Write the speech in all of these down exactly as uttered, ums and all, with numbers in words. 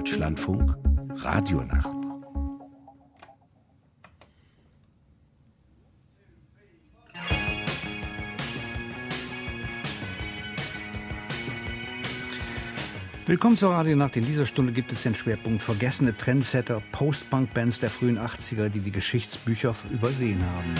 Deutschlandfunk Radionacht. Willkommen zur Radionacht. In dieser Stunde gibt es den Schwerpunkt vergessene Trendsetter, Post-Punk-Bands der frühen achtziger, die die Geschichtsbücher übersehen haben.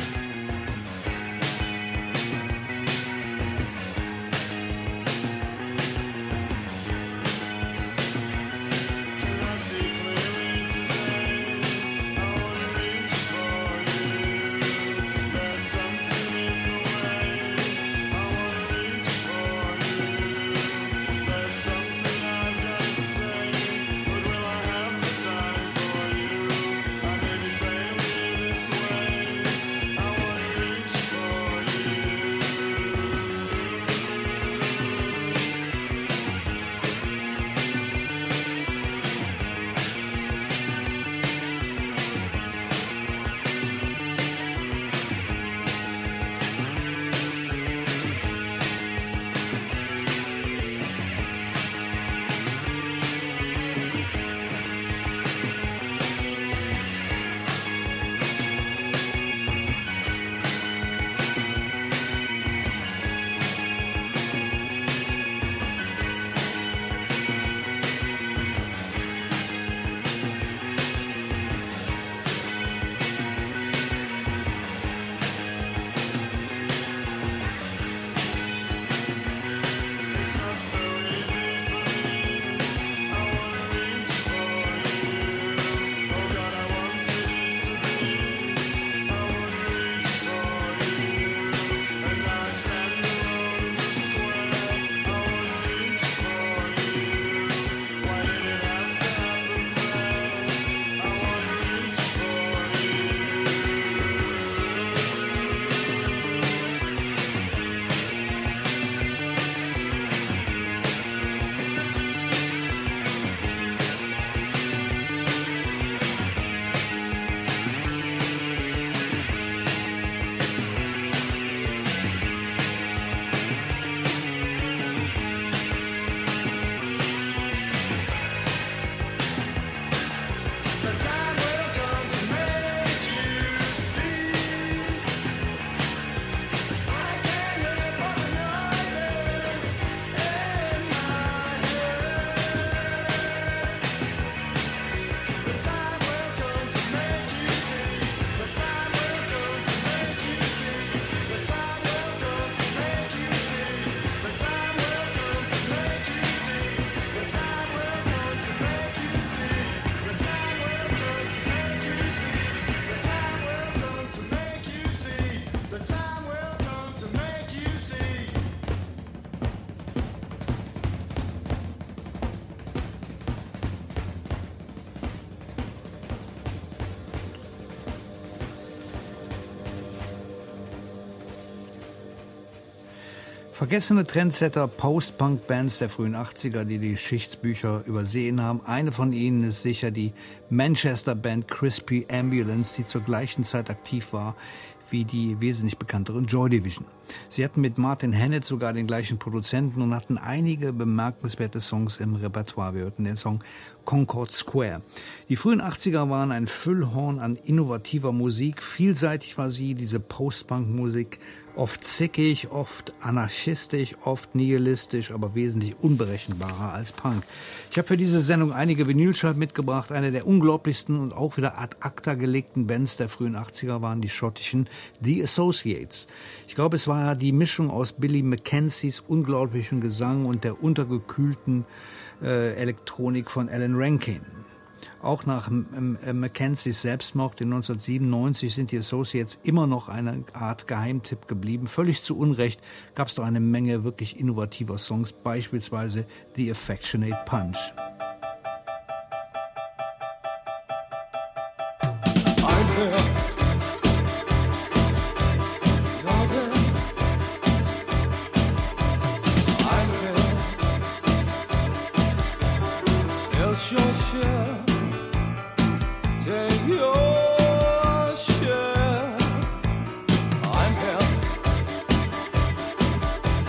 Vergessene Trendsetter, Post-Punk-Bands der frühen achtziger, die die Geschichtsbücher übersehen haben. Eine von ihnen ist sicher die Manchester-Band Crispy Ambulance, die zur gleichen Zeit aktiv war wie die wesentlich bekannteren Joy Division. Sie hatten mit Martin Hannett sogar den gleichen Produzenten und hatten einige bemerkenswerte Songs im Repertoire. Wir hörten den Song Concord Square. Die frühen achtziger waren ein Füllhorn an innovativer Musik. Vielseitig war sie, diese Post-Punk-Musik. Oft zickig, oft anarchistisch, oft nihilistisch, aber wesentlich unberechenbarer als Punk. Ich habe für diese Sendung einige Vinylscheiben mitgebracht. Eine der unglaublichsten und auch wieder ad acta gelegten Bands der frühen achtziger waren die schottischen The Associates. Ich glaube, es war die Mischung aus Billy Mackenzies unglaublichem Gesang und der untergekühlten äh, Elektronik von Alan Rankin. Auch nach ähm, äh, Mackenzies Selbstmord in neunzehnhundertsiebenundneunzig sind die Associates immer noch eine Art Geheimtipp geblieben. Völlig zu Unrecht gab es doch eine Menge wirklich innovativer Songs, beispielsweise The Affectionate Punch.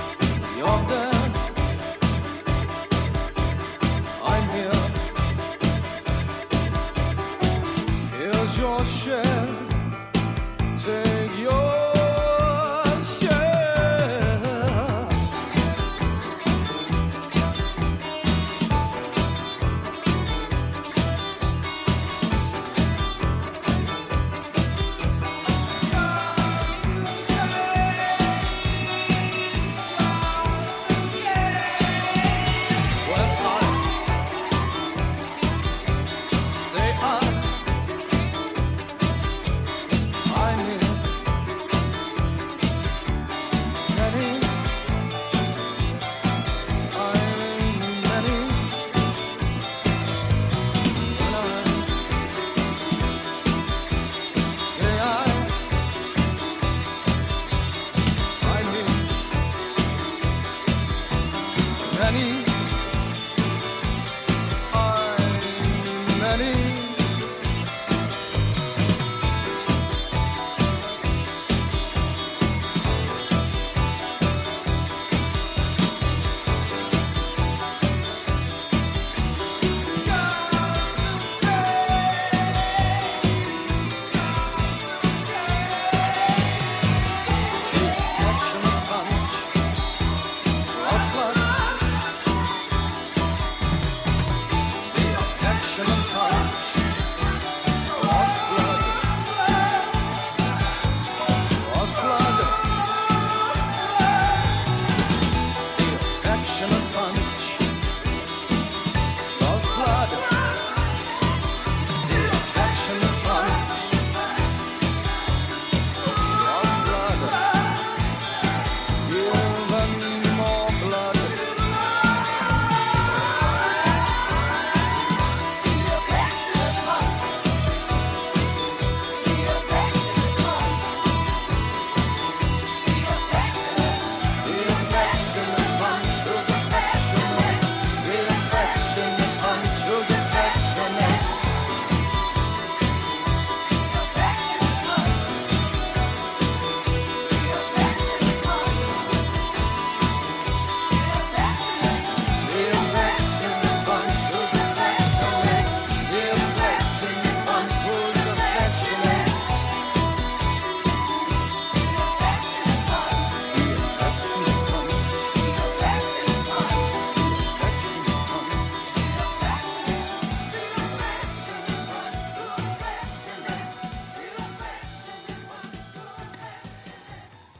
I'm here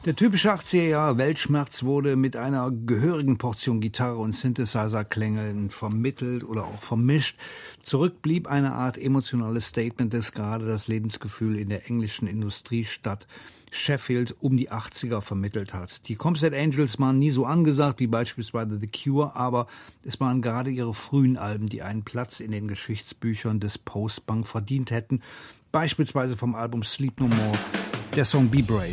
Der typische achtziger-Jahre-Weltschmerz wurde mit einer gehörigen Portion Gitarre und Synthesizer-Klänge vermittelt oder auch vermischt. Zurück blieb eine Art emotionales Statement, das gerade das Lebensgefühl in der englischen Industriestadt Sheffield um die achtziger vermittelt hat. Die Comsted Angels waren nie so angesagt wie beispielsweise The Cure, aber es waren gerade ihre frühen Alben, die einen Platz in den Geschichtsbüchern des Post-Punk verdient hätten. Beispielsweise vom Album Sleep No More, der Song Be Brave.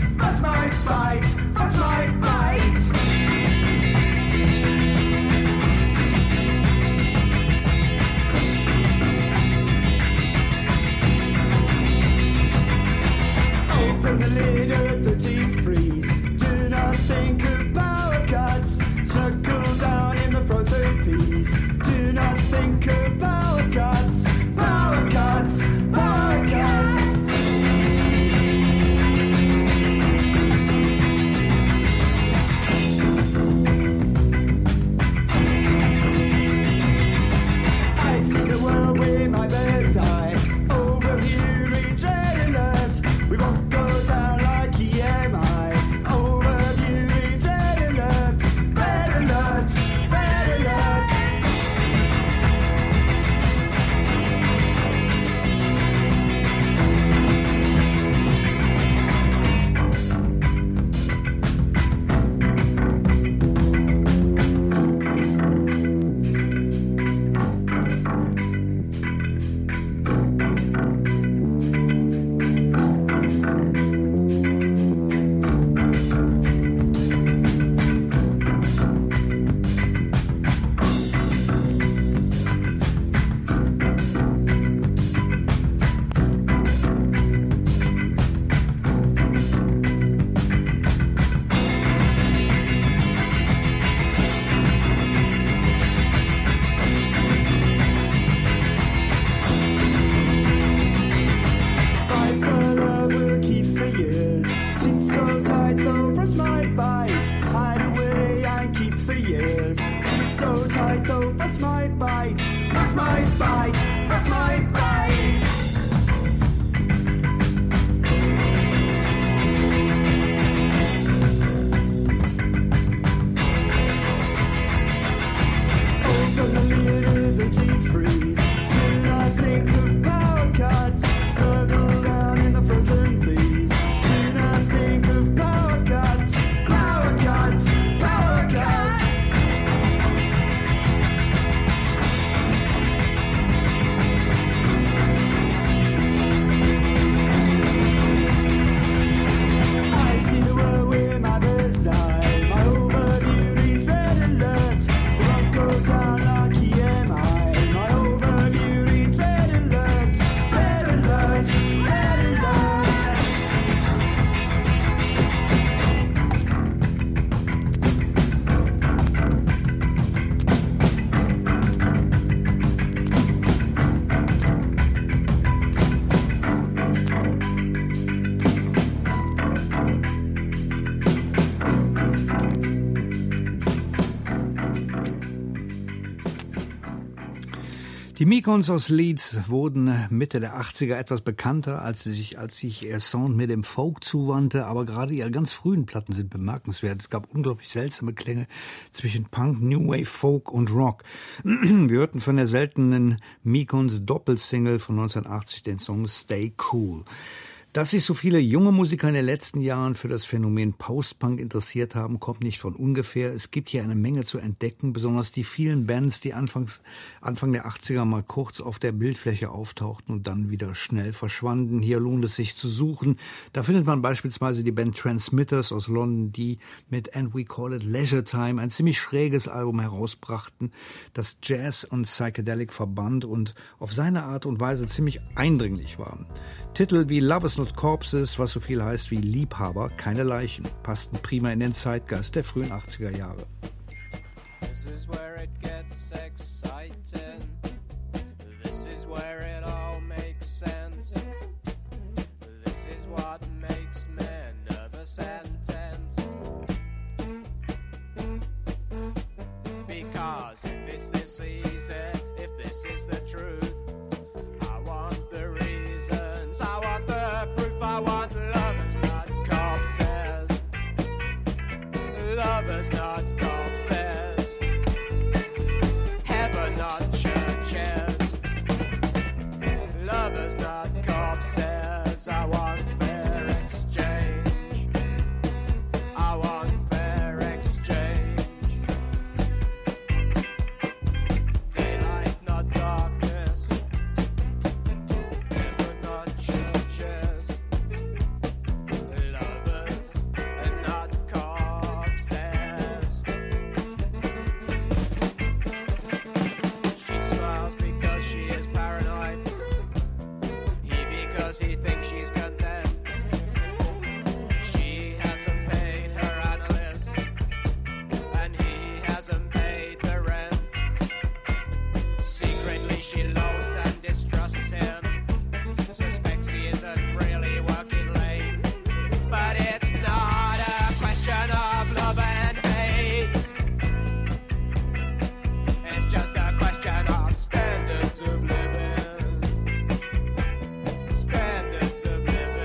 Bite, that's my bite. Die Mekons aus Leeds wurden Mitte der achtziger etwas bekannter, als sie sich, als sich ihr Sound mit dem Folk zuwandte, aber gerade ihre ganz frühen Platten sind bemerkenswert. Es gab unglaublich seltsame Klänge zwischen Punk, New Wave, Folk und Rock. Wir hörten von der seltenen Mekons Doppelsingle von neunzehnhundertachtzig den Song Stay Cool. Dass sich so viele junge Musiker in den letzten Jahren für das Phänomen Post-Punk interessiert haben, kommt nicht von ungefähr. Es gibt hier eine Menge zu entdecken, besonders die vielen Bands, die anfangs, Anfang der achtziger mal kurz auf der Bildfläche auftauchten und dann wieder schnell verschwanden. Hier lohnt es sich zu suchen. Da findet man beispielsweise die Band Transmitters aus London, die mit And We Call It Leisure Time ein ziemlich schräges Album herausbrachten, das Jazz und Psychedelic verband und auf seine Art und Weise ziemlich eindringlich war. Titel wie Lovers Not Corpses, was so viel heißt wie Liebhaber, keine Leichen, passten prima in den Zeitgeist der frühen achtziger Jahre. This is where it gets exciting. This is where it all makes sense. This is what makes men nervous and tense. Because if it's this easy, if this is the truth, I want the reasons, I want the proof, I want lovers, not corpses. Lovers, not corpses. Heaven, not churches. Lovers, not corpses. I want fair exchange. I want fair exchange. Daylight, not darkness. Heaven, not churches. Lovers, and not corpses. She smiles because she is paranoid. He because he thinks she's content. She hasn't paid her analyst, and he hasn't paid the rent. Secretly she loathes and distrusts him, suspects he isn't really working late. But it's not a question of love and hate. It's just a question of standards of living. Standards of living.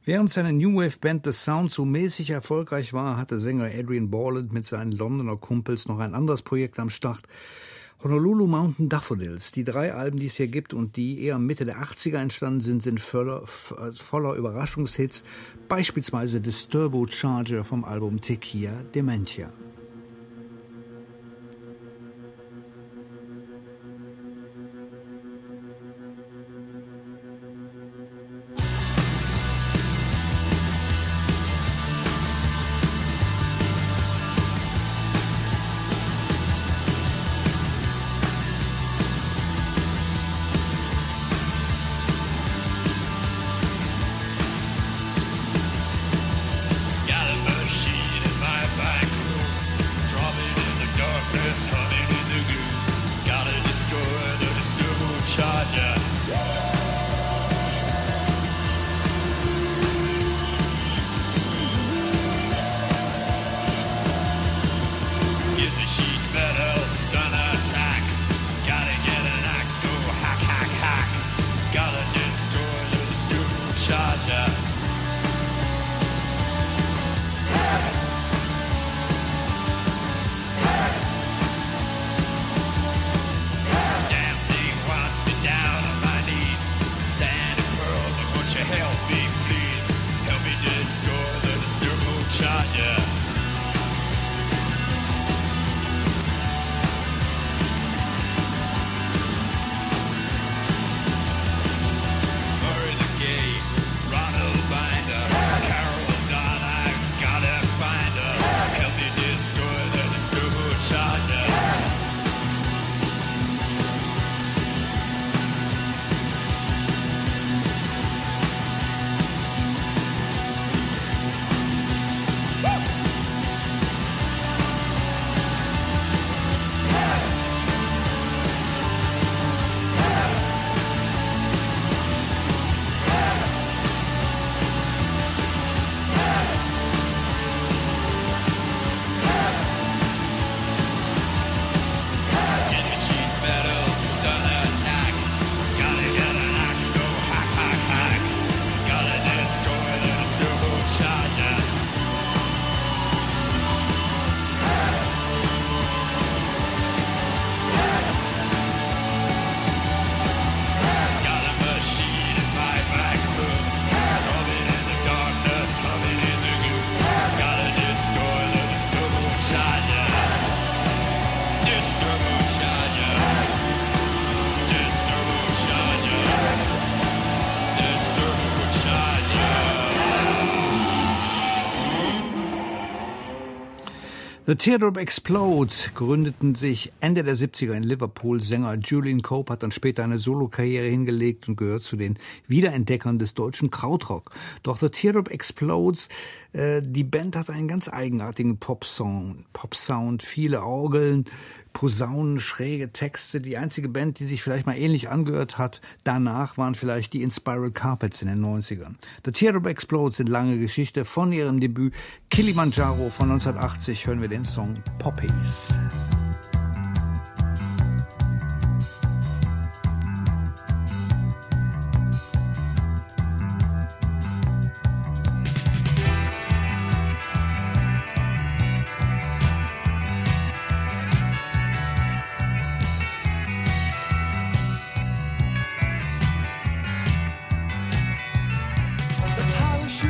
Während seine New Wave Band The Sound so mäßig erfolgreich war, hatte Sänger Adrian Borland mit seinen Londoner Kumpels noch ein anderes Projekt am Start. Honolulu Mountain Daffodils. Die drei Alben, die es hier gibt und die eher Mitte der achtziger entstanden sind, sind voller, voller Überraschungshits. Beispielsweise Disturbo Charger vom Album Tequila Dementia. The Teardrop Explodes gründeten sich Ende der siebziger in Liverpool. Sänger Julian Cope hat dann später eine Solokarriere hingelegt und gehört zu den Wiederentdeckern des deutschen Krautrock. Doch The Teardrop Explodes, äh, die Band hat einen ganz eigenartigen Pop-Song, Pop-Sound, viele Orgeln, Posaunen, schräge Texte. Die einzige Band, die sich vielleicht mal ähnlich angehört hat, danach waren vielleicht die Inspiral Carpets in den neunzigern. The Teardrop Explodes sind lange Geschichte. Von ihrem Debüt Kilimanjaro von neunzehnhundertachtzig hören wir den Song Poppies.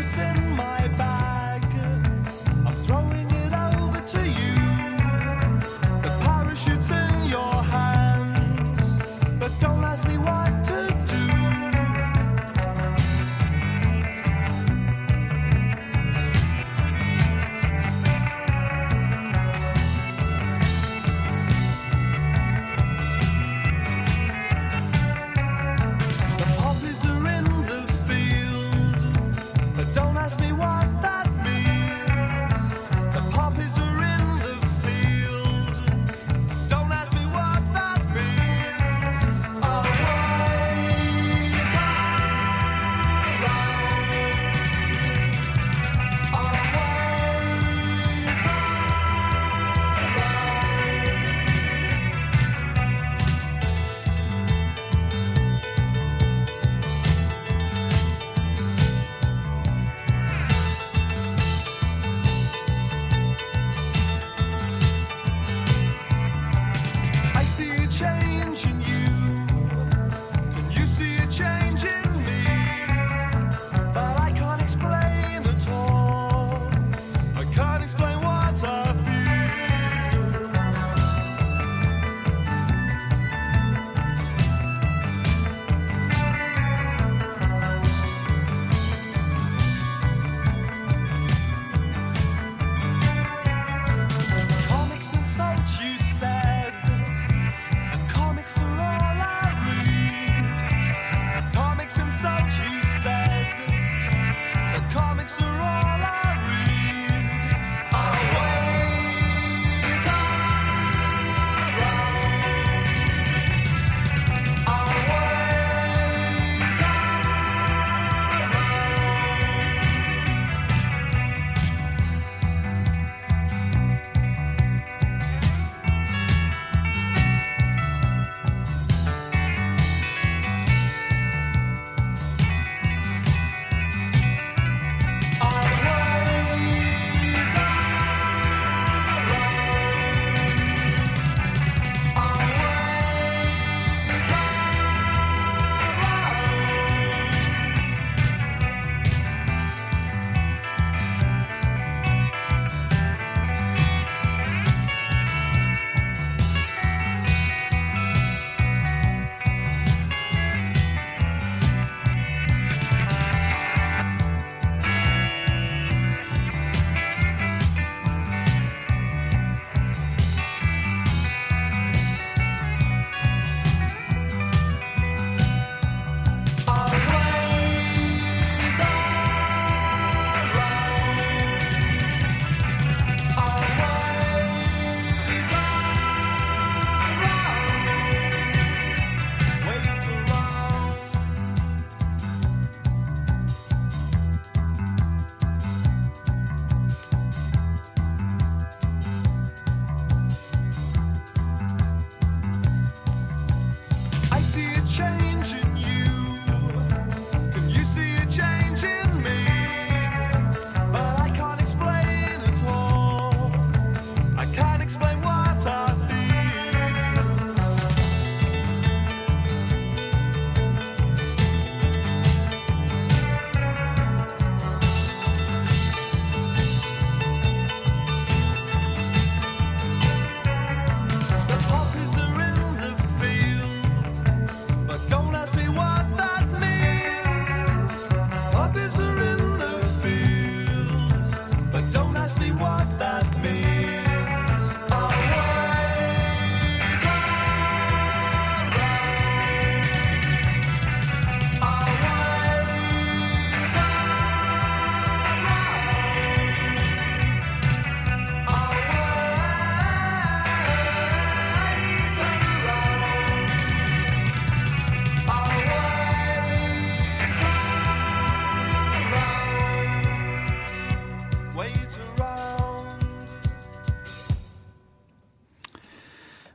Throwing it over to you.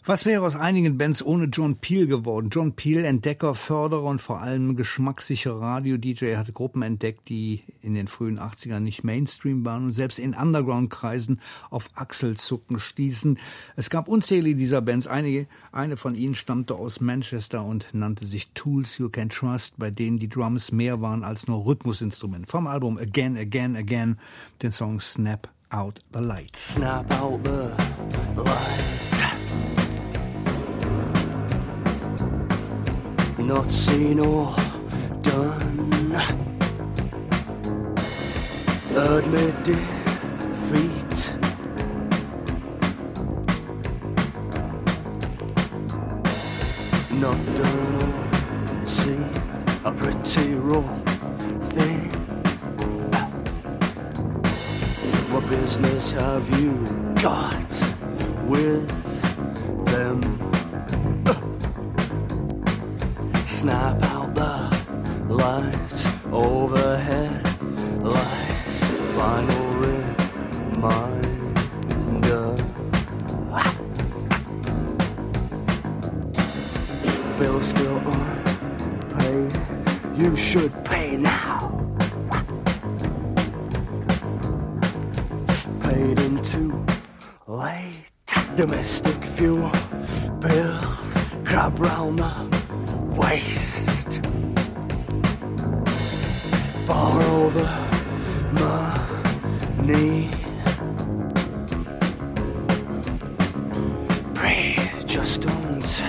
Was wäre aus einigen Bands ohne John Peel geworden? John Peel, Entdecker, Förderer und vor allem geschmackssicherer Radio-D J, hatte Gruppen entdeckt, die in den frühen achtzigern nicht Mainstream waren und selbst in Underground-Kreisen auf Achselzucken stießen. Es gab unzählige dieser Bands. Einige, eine von ihnen stammte aus Manchester und nannte sich Tools You Can Trust, bei denen die Drums mehr waren als nur Rhythmusinstrument. Vom Album Again, Again, Again, den Song Snap Out the Lights. Snap out the lights. Not seen or done. Admit defeat. Not done or seen a pretty raw thing. What business have you got with them? Snap out the lights overhead, lights, final reminder. Bills still unpaid, you should pay now. Paid in too late. Domestic fuel bills grab round the waste. Borrow the money. Breathe, just don't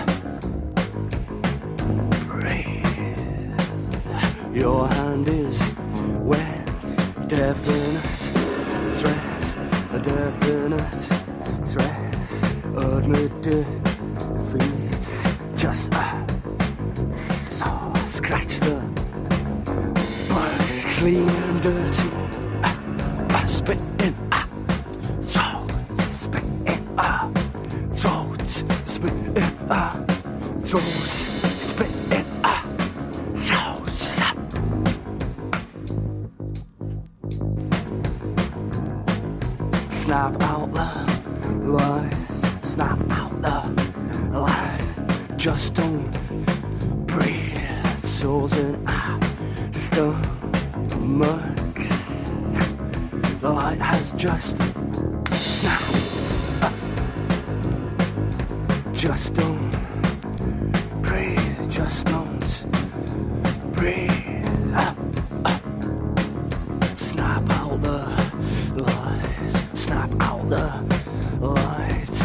breathe. Your hand is wet, definite threat, a definite stress. Admit defeat, just a saw, scratch the bugs clean and dirty. Uh, uh, spit in a throat, spit in a throat, spit in a throat, spit in a throat. Snap out the lights, snap out the light, just don't breathe, souls in our stomachs. The light has just snapped up. Just don't breathe, just don't breathe up, up. Snap out the lights, snap out the lights.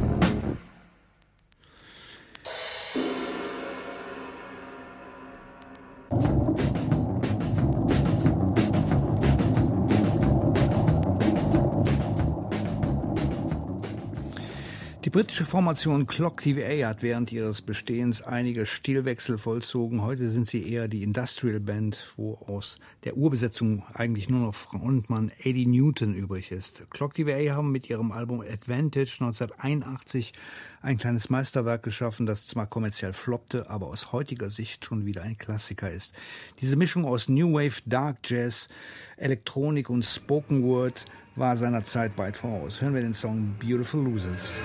Die britische Formation Clock T V A hat während ihres Bestehens einige Stilwechsel vollzogen. Heute sind sie eher die Industrial Band, wo aus der Urbesetzung eigentlich nur noch Frontmann Eddie Newton übrig ist. Clock T V A haben mit ihrem Album Advantage neunzehnhunderteinundachtzig ein kleines Meisterwerk geschaffen, das zwar kommerziell floppte, aber aus heutiger Sicht schon wieder ein Klassiker ist. Diese Mischung aus New Wave, Dark Jazz, Elektronik und Spoken Word war seiner Zeit weit voraus. Hören wir den Song Beautiful Losers.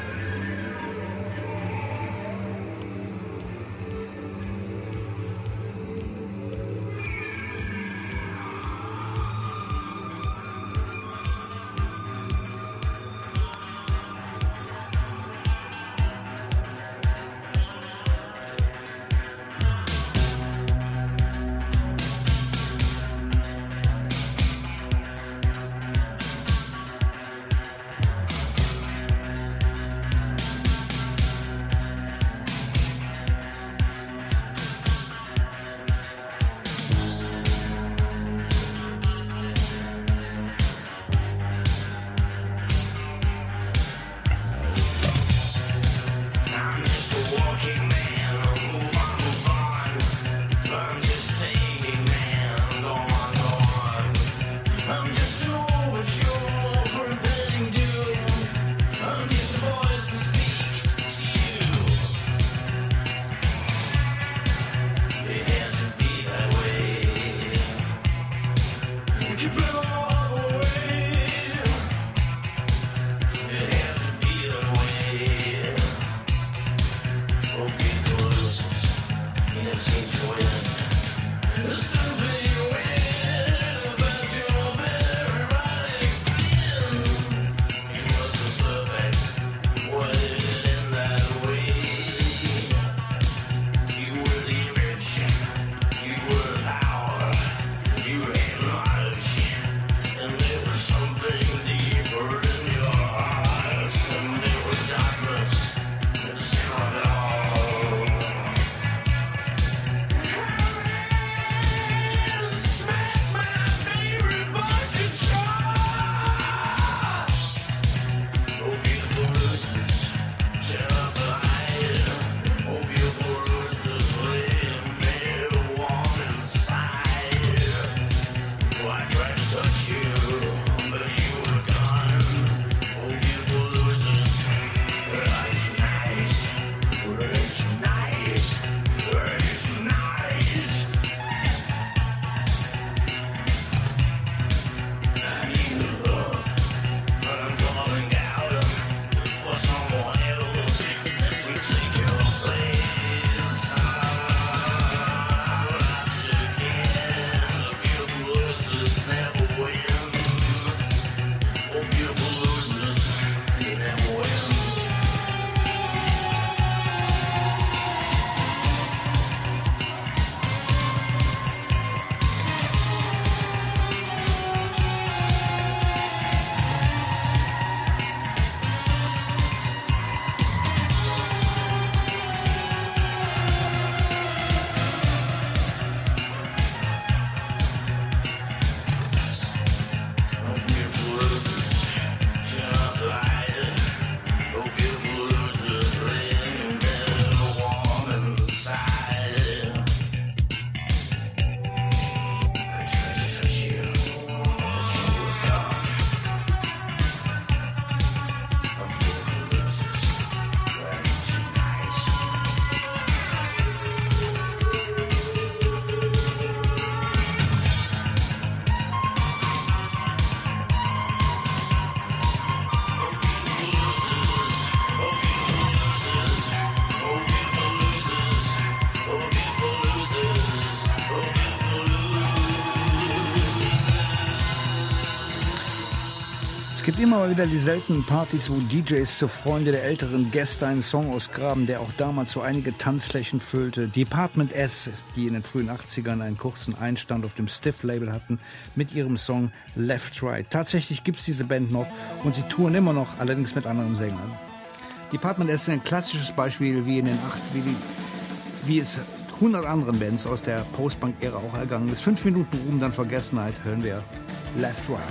gibt immer mal wieder die seltenen Partys, wo D Js zur Freunde der älteren Gäste einen Song ausgraben, der auch damals so einige Tanzflächen füllte. Department S, die in den frühen achtzigern einen kurzen Einstand auf dem Stiff-Label hatten, mit ihrem Song Left Right. Tatsächlich gibt's diese Band noch und sie touren immer noch, allerdings mit anderen Sängern. Department S ist ein klassisches Beispiel, wie in den acht, wie, die, wie es hundert anderen Bands aus der Post-Punk-Ära auch ergangen ist. Fünf Minuten Ruhm, dann Vergessenheit, hören wir Left Right.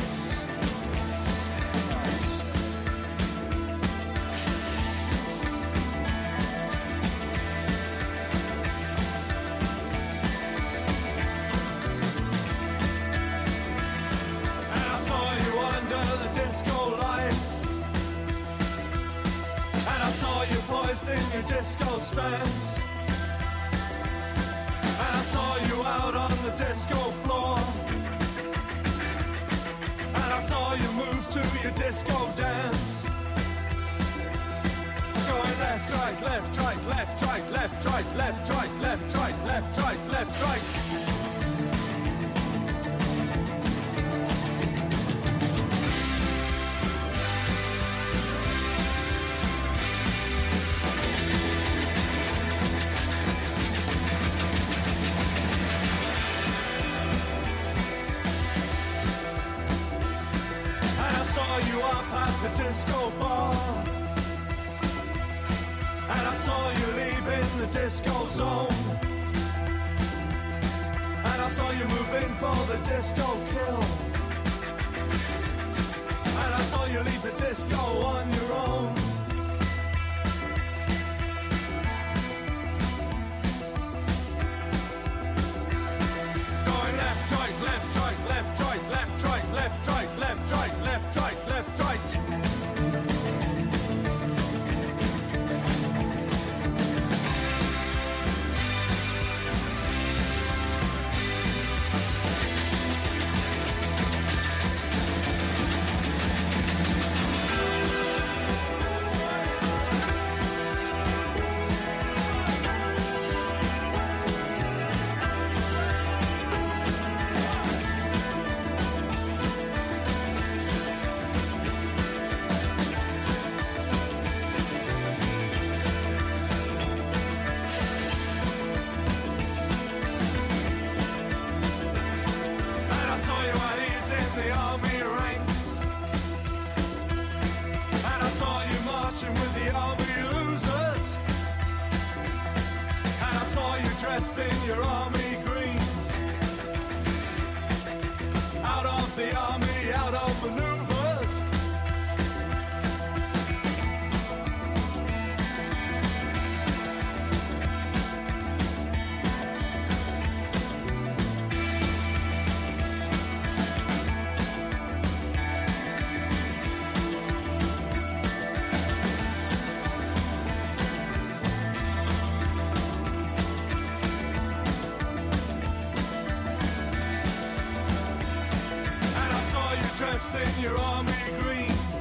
In your army greens,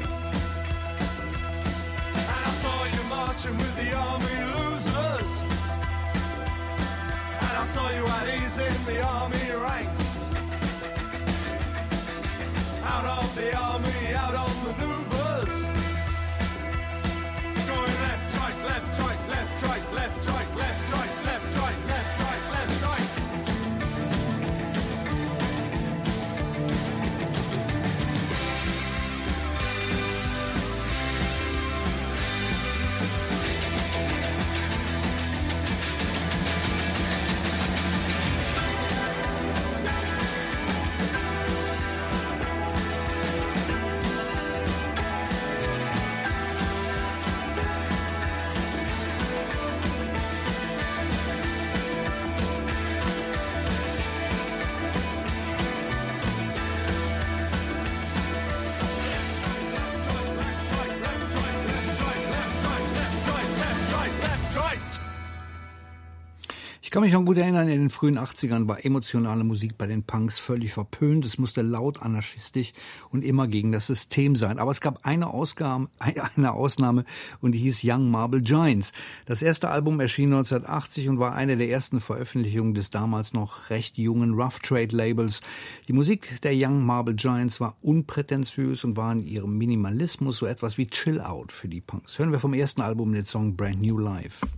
and I saw you marching with the army losers, and I saw you at ease in the army ranks, out of the army, out on maneuvers, going left, right, left, right, left, right, left, right, left, right, left, right, left, right, left, right. Ich kann mich noch gut erinnern, in den frühen achtzigern war emotionale Musik bei den Punks völlig verpönt. Es musste laut, anarchistisch und immer gegen das System sein. Aber es gab eine Ausgabe, eine Ausnahme und die hieß Young Marble Giants. Das erste Album erschien neunzehnhundertachtzig und war eine der ersten Veröffentlichungen des damals noch recht jungen Rough Trade Labels. Die Musik der Young Marble Giants war unprätentiös und war in ihrem Minimalismus so etwas wie Chill Out für die Punks. Hören wir vom ersten Album den Song Brand New Life.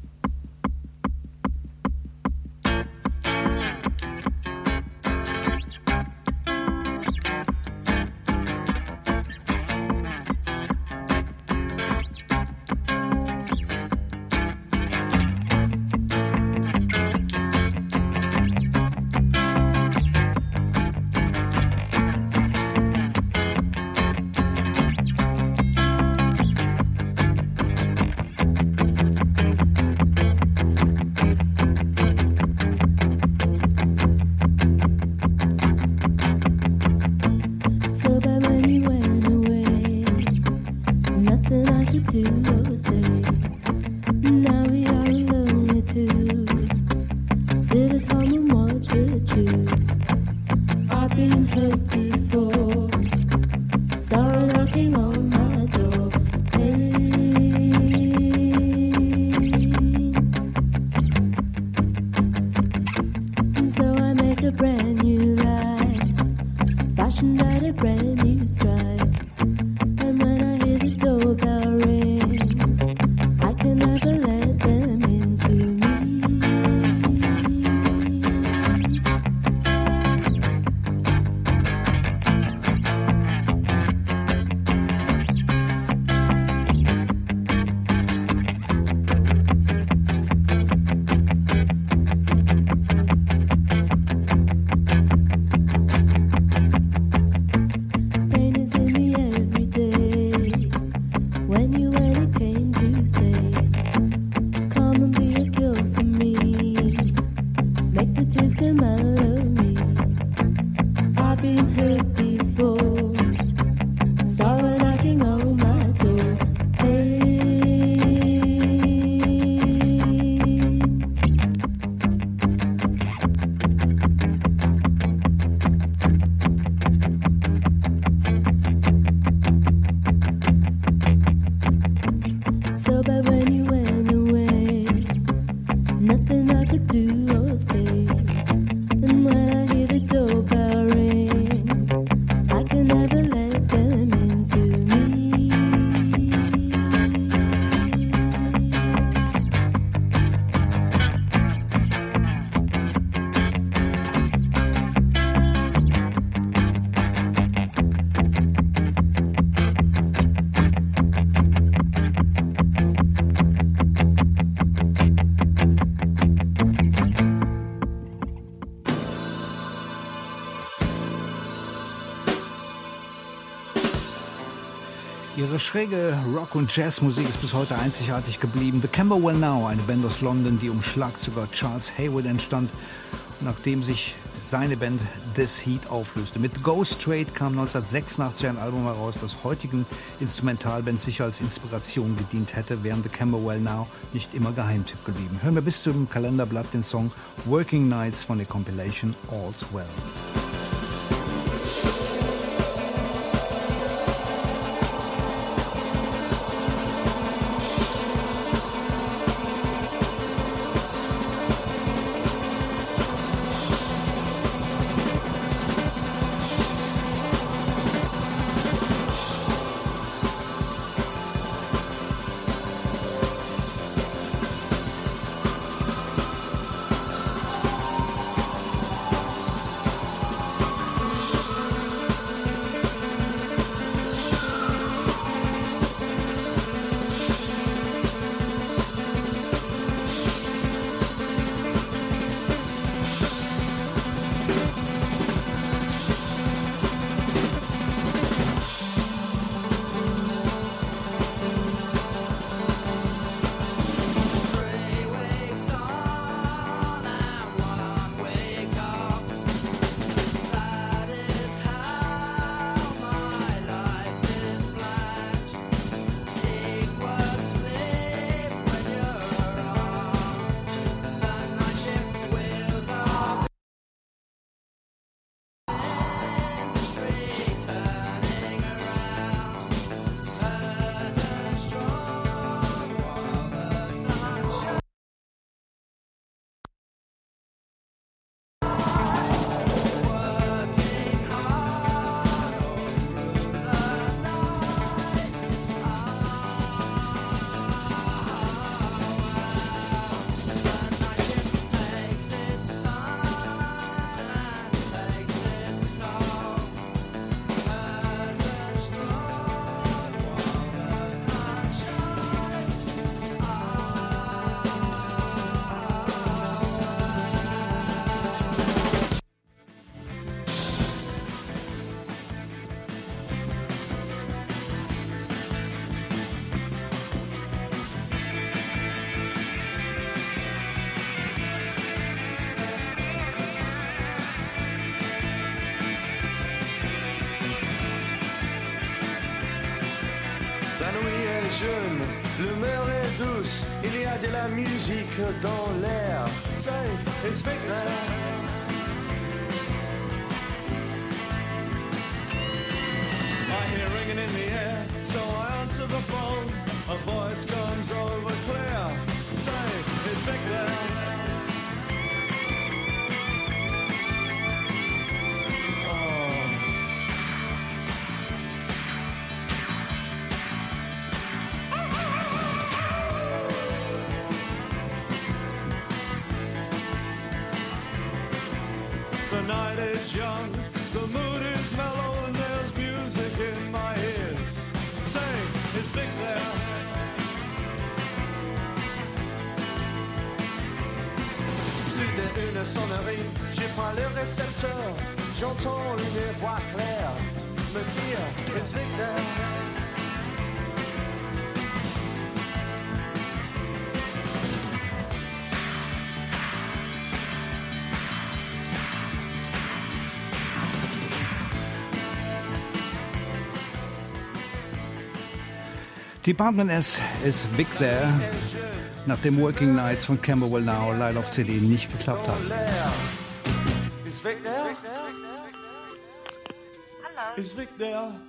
Ihre schräge Rock- und Jazzmusik ist bis heute einzigartig geblieben. The Camberwell Now, eine Band aus London, die um Schlagzeuger Charles Haywood entstand, nachdem sich seine Band This Heat auflöste. Mit Go Straight kam neunzehnhundertsechsundachtzig ein Album heraus, das heutigen Instrumentalbands sicher als Inspiration gedient hätte, während The Camberwell Now nicht immer Geheimtipp geblieben. Hören wir bis zum Kalenderblatt den Song Working Nights von der Compilation All's Well. La nuit est jeune, l'humeur est douce, il y a de la musique dans l'air. Say, it's Vic there. I hear ringing in the air, so I answer the phone. A voice comes over clear. Say, it's Vic there. The night is young, the mood is mellow, and there's music in my ears. Say, it's Vic there. C'était une sonnerie, j'ai pas le récepteur. J'entends une voix claire me dire, it's Vic there. Department S ist Vic There, nachdem Working Nights von Camberwell Now leider auf C D nicht geklappt hat. Is Vic there? Hello. Is Vic there?